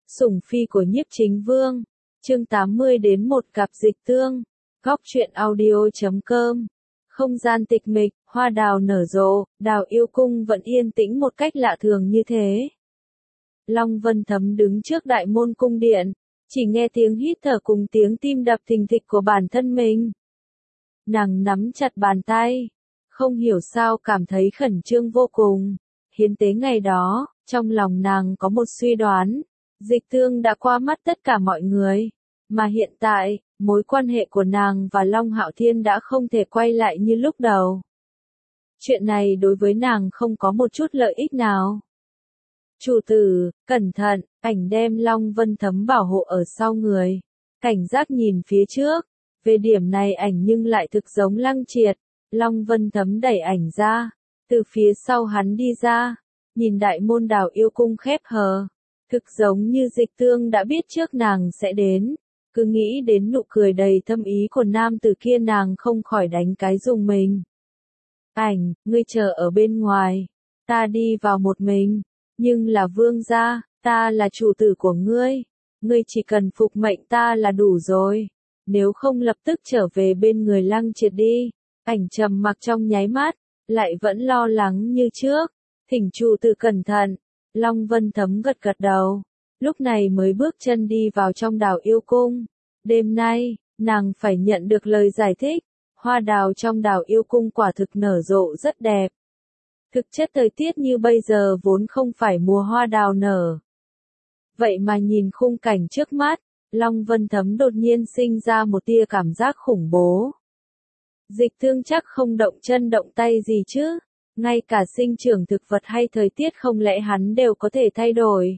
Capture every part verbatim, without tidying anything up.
Sủng phi của Nhiếp Chính Vương, chương tám mươi đến một cặp dịch tương, góc truyện audio chấm com. Không gian tịch mịch, hoa đào nở rộ, Đào Yêu Cung vẫn yên tĩnh một cách lạ thường như thế. Long Vân Thấm đứng trước đại môn cung điện, chỉ nghe tiếng hít thở cùng tiếng tim đập thình thịch của bản thân mình. Nàng nắm chặt bàn tay, không hiểu sao cảm thấy khẩn trương vô cùng. Hiến tế ngày đó, trong lòng nàng có một suy đoán, dịch tương đã qua mắt tất cả mọi người, mà hiện tại, mối quan hệ của nàng và Long Hạo Thiên đã không thể quay lại như lúc đầu. Chuyện này đối với nàng không có một chút lợi ích nào. Chủ tử, cẩn thận, ảnh đem Long Vân Thấm bảo hộ ở sau người, cảnh giác nhìn phía trước. Về điểm này ảnh nhưng lại thực giống Lăng Triệt. Long Vân Thấm đẩy ảnh ra, từ phía sau hắn đi ra, nhìn đại môn Đào Yêu Cung khép hờ, thực giống như dịch tương đã biết trước nàng sẽ đến. Cứ nghĩ đến nụ cười đầy thâm ý của nam tử kia nàng không khỏi đánh cái rùng mình. Ảnh, ngươi chờ ở bên ngoài, ta đi vào một mình, nhưng là vương gia, ta là chủ tử của ngươi, ngươi chỉ cần phục mệnh ta là đủ rồi, nếu không lập tức trở về bên người Lăng Triệt đi. Ảnh trầm mặc trong nháy mắt, lại vẫn lo lắng như trước, thỉnh chủ tử cẩn thận. Long Vân Thấm gật gật đầu, lúc này mới bước chân đi vào trong Đào Yêu Cung. Đêm nay, nàng phải nhận được lời giải thích, hoa đào trong Đào Yêu Cung quả thực nở rộ rất đẹp. Thực chất thời tiết như bây giờ vốn không phải mùa hoa đào nở. Vậy mà nhìn khung cảnh trước mắt, Long Vân Thấm đột nhiên sinh ra một tia cảm giác khủng bố. Dịch tương chắc không động chân động tay gì chứ, ngay cả sinh trưởng thực vật hay thời tiết không lẽ hắn đều có thể thay đổi.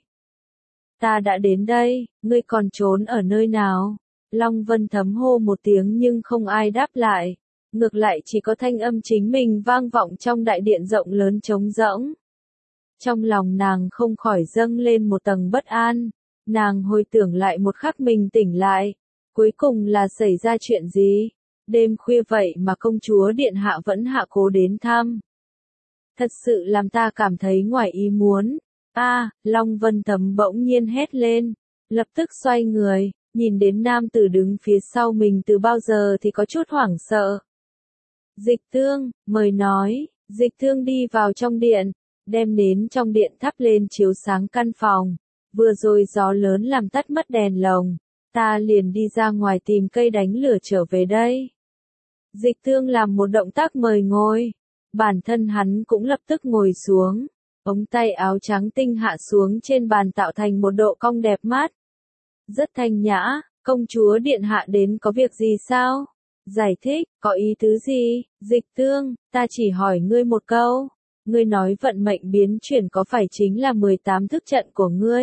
Ta đã đến đây, ngươi còn trốn ở nơi nào? Long Vân Thấm hô một tiếng nhưng không ai đáp lại, ngược lại chỉ có thanh âm chính mình vang vọng trong đại điện rộng lớn trống rỗng. Trong lòng nàng không khỏi dâng lên một tầng bất an, nàng hồi tưởng lại một khắc mình tỉnh lại, cuối cùng là xảy ra chuyện gì? Đêm khuya vậy mà công chúa điện hạ vẫn hạ cố đến thăm. Thật sự làm ta cảm thấy ngoài ý muốn. A, à, Long Vân Thấm bỗng nhiên hét lên, lập tức xoay người, nhìn đến nam tử đứng phía sau mình từ bao giờ thì có chút hoảng sợ. Dịch tương, mời nói, dịch tương đi vào trong điện, đem nến trong điện thắp lên chiếu sáng căn phòng. Vừa rồi gió lớn làm tắt mất đèn lồng, ta liền đi ra ngoài tìm cây đánh lửa trở về đây. Dịch tương làm một động tác mời ngồi, bản thân hắn cũng lập tức ngồi xuống, ống tay áo trắng tinh hạ xuống trên bàn tạo thành một độ cong đẹp mắt. Rất thanh nhã, công chúa điện hạ đến có việc gì sao? Giải thích, có ý tứ gì? Dịch tương, ta chỉ hỏi ngươi một câu, ngươi nói vận mệnh biến chuyển có phải chính là mười tám thức trận của ngươi?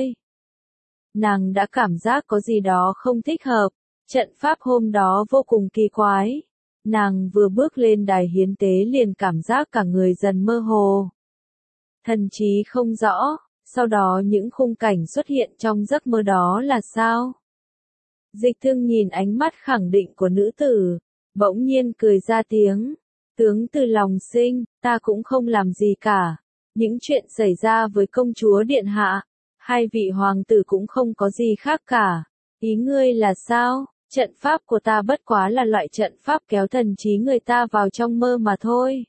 Nàng đã cảm giác có gì đó không thích hợp, trận pháp hôm đó vô cùng kỳ quái. Nàng vừa bước lên đài hiến tế liền cảm giác cả người dần mơ hồ. Thần trí không rõ, sau đó những khung cảnh xuất hiện trong giấc mơ đó là sao? Dịch thương nhìn ánh mắt khẳng định của nữ tử, bỗng nhiên cười ra tiếng. Tướng từ lòng sinh, ta cũng không làm gì cả. Những chuyện xảy ra với công chúa điện hạ, hai vị hoàng tử cũng không có gì khác cả. Ý ngươi là sao? Trận pháp của ta bất quá là loại trận pháp kéo thần trí người ta vào trong mơ mà thôi.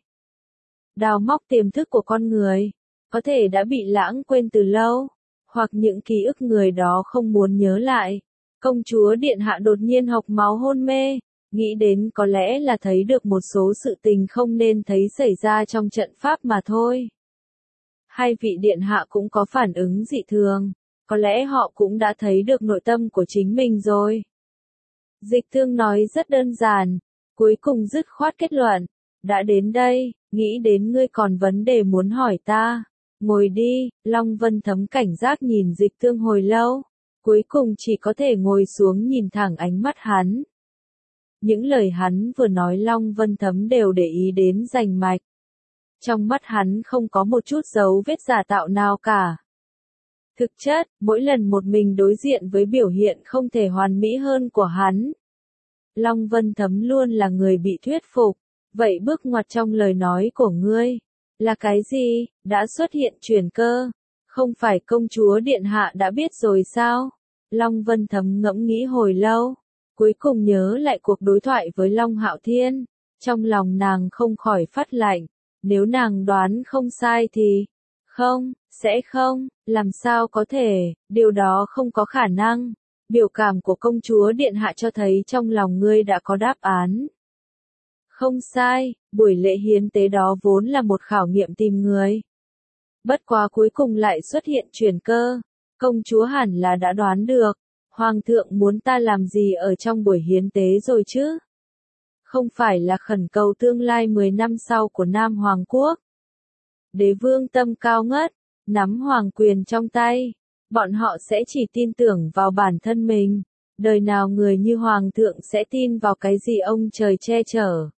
Đào móc tiềm thức của con người, có thể đã bị lãng quên từ lâu, hoặc những ký ức người đó không muốn nhớ lại. Công chúa điện hạ đột nhiên hộc máu hôn mê, nghĩ đến có lẽ là thấy được một số sự tình không nên thấy xảy ra trong trận pháp mà thôi. Hai vị điện hạ cũng có phản ứng dị thường, có lẽ họ cũng đã thấy được nội tâm của chính mình rồi. Dịch thương nói rất đơn giản, cuối cùng dứt khoát kết luận, đã đến đây, nghĩ đến ngươi còn vấn đề muốn hỏi ta, ngồi đi. Long Vân Thấm cảnh giác nhìn dịch thương hồi lâu, cuối cùng chỉ có thể ngồi xuống nhìn thẳng ánh mắt hắn. Những lời hắn vừa nói Long Vân Thấm đều để ý đến rành mạch. Trong mắt hắn không có một chút dấu vết giả tạo nào cả. Thực chất, mỗi lần một mình đối diện với biểu hiện không thể hoàn mỹ hơn của hắn, Long Vân Thấm luôn là người bị thuyết phục. Vậy bước ngoặt trong lời nói của ngươi là cái gì? Đã xuất hiện chuyển cơ, Không phải công chúa điện hạ đã biết rồi sao? Long Vân Thấm ngẫm nghĩ hồi lâu, cuối cùng nhớ lại cuộc đối thoại với Long Hạo Thiên, trong lòng nàng không khỏi phát lạnh, nếu nàng đoán không sai thì, không, sẽ không, làm sao có thể, điều đó không có khả năng, biểu cảm của công chúa điện hạ cho thấy trong lòng ngươi đã có đáp án. Không sai, buổi lễ hiến tế đó vốn là một khảo nghiệm tìm người. Bất quá cuối cùng lại xuất hiện chuyển cơ, công chúa hẳn là đã đoán được, hoàng thượng muốn ta làm gì ở trong buổi hiến tế rồi chứ? Không phải là khẩn cầu tương lai mười năm sau của Nam Hoàng Quốc. Đế vương tâm cao ngất, nắm hoàng quyền trong tay, bọn họ sẽ chỉ tin tưởng vào bản thân mình, đời nào người như hoàng thượng sẽ tin vào cái gì ông trời che chở.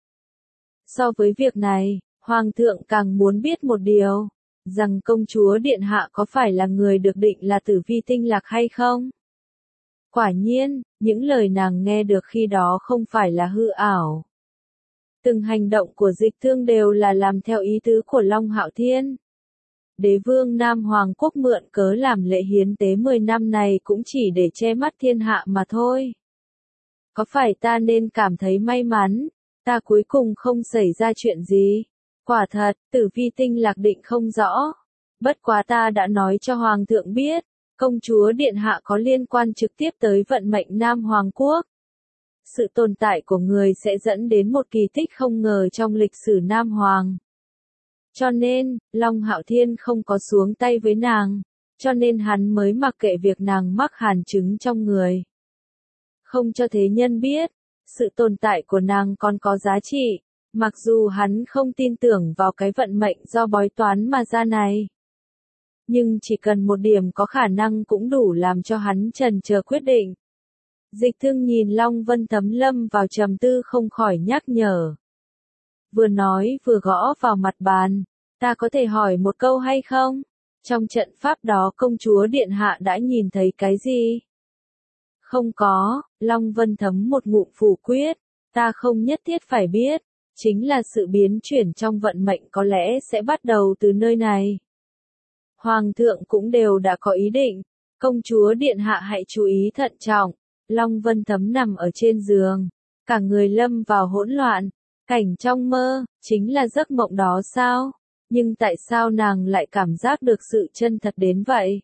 So với việc này, hoàng thượng càng muốn biết một điều, rằng công chúa điện hạ có phải là người được định là tử vi tinh lạc hay không? Quả nhiên, những lời nàng nghe được khi đó không phải là hư ảo. Từng hành động của Dịch Thương đều là làm theo ý tứ của Long Hạo Thiên. Đế vương Nam Hoàng Quốc mượn cớ làm lễ hiến tế mười năm này cũng chỉ để che mắt thiên hạ mà thôi. Có phải ta nên cảm thấy may mắn, ta cuối cùng không xảy ra chuyện gì? Quả thật, tử vi tinh lạc định không rõ. Bất quá ta đã nói cho Hoàng thượng biết, công chúa điện hạ có liên quan trực tiếp tới vận mệnh Nam Hoàng Quốc. Sự tồn tại của người sẽ dẫn đến một kỳ tích không ngờ trong lịch sử Nam Hoàng. Cho nên, Long Hạo Thiên không có xuống tay với nàng, cho nên hắn mới mặc kệ việc nàng mắc hàn chứng trong người. Không cho thế nhân biết, sự tồn tại của nàng còn có giá trị, mặc dù hắn không tin tưởng vào cái vận mệnh do bói toán mà ra này. Nhưng chỉ cần một điểm có khả năng cũng đủ làm cho hắn chần chờ quyết định. Dịch Thương nhìn Long Vân Thấm lâm vào trầm tư không khỏi nhắc nhở. Vừa nói vừa gõ vào mặt bàn, ta có thể hỏi một câu hay không? Trong trận pháp đó công chúa điện hạ đã nhìn thấy cái gì? Không có, Long Vân Thấm một ngụm phủ quyết, ta không nhất thiết phải biết, chính là sự biến chuyển trong vận mệnh có lẽ sẽ bắt đầu từ nơi này. Hoàng thượng cũng đều đã có ý định, công chúa điện hạ hãy chú ý thận trọng. Long Vân Thấm nằm ở trên giường, cả người lâm vào hỗn loạn, cảnh trong mơ, chính là giấc mộng đó sao? Nhưng tại sao nàng lại cảm giác được sự chân thật đến vậy?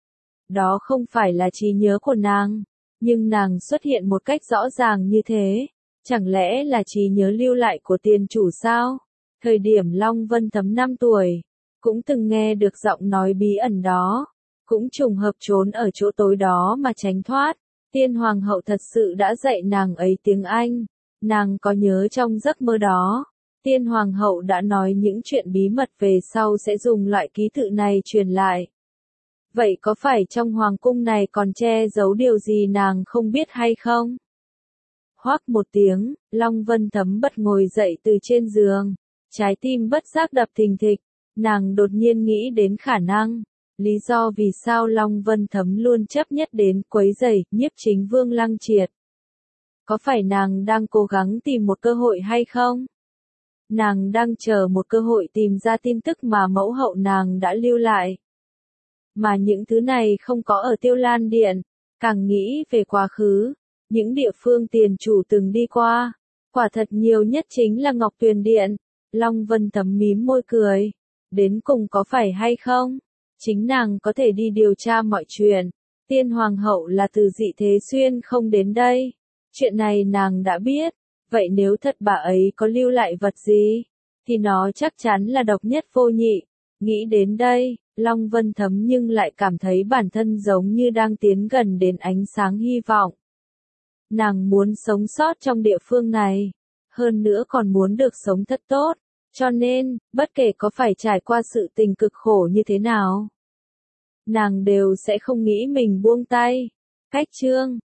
Đó không phải là trí nhớ của nàng, nhưng nàng xuất hiện một cách rõ ràng như thế, chẳng lẽ là trí nhớ lưu lại của tiền chủ sao? Thời điểm Long Vân Thấm năm tuổi, cũng từng nghe được giọng nói bí ẩn đó, cũng trùng hợp trốn ở chỗ tối đó mà tránh thoát. Tiên Hoàng hậu thật sự đã dạy nàng ấy tiếng Anh, nàng có nhớ trong giấc mơ đó, Tiên Hoàng hậu đã nói những chuyện bí mật về sau sẽ dùng loại ký tự này truyền lại. Vậy có phải trong hoàng cung này còn che giấu điều gì nàng không biết hay không? Hoắc một tiếng, Long Vân Thấm bật ngồi dậy từ trên giường, trái tim bất giác đập thình thịch, nàng đột nhiên nghĩ đến khả năng. Lý do vì sao Long Vân Thấm luôn chấp nhất đến quấy rầy Nhiếp Chính Vương Lăng Triệt. Có phải nàng đang cố gắng tìm một cơ hội hay không? Nàng đang chờ một cơ hội tìm ra tin tức mà mẫu hậu nàng đã lưu lại. Mà những thứ này không có ở Tiêu Lan Điện, càng nghĩ về quá khứ, những địa phương tiền chủ từng đi qua, quả thật nhiều nhất chính là Ngọc Tuyền Điện. Long Vân Thấm mím môi cười, đến cùng có phải hay không? Chính nàng có thể đi điều tra mọi chuyện, Tiên Hoàng hậu là từ dị thế xuyên không đến đây, chuyện này nàng đã biết, vậy nếu thật bà ấy có lưu lại vật gì, thì nó chắc chắn là độc nhất vô nhị. Nghĩ đến đây, Long Vân Thấm nhưng lại cảm thấy bản thân giống như đang tiến gần đến ánh sáng hy vọng. Nàng muốn sống sót trong địa phương này, hơn nữa còn muốn được sống thật tốt. Cho nên, bất kể có phải trải qua sự tình cực khổ như thế nào, nàng đều sẽ không nghĩ mình buông tay. Cách chương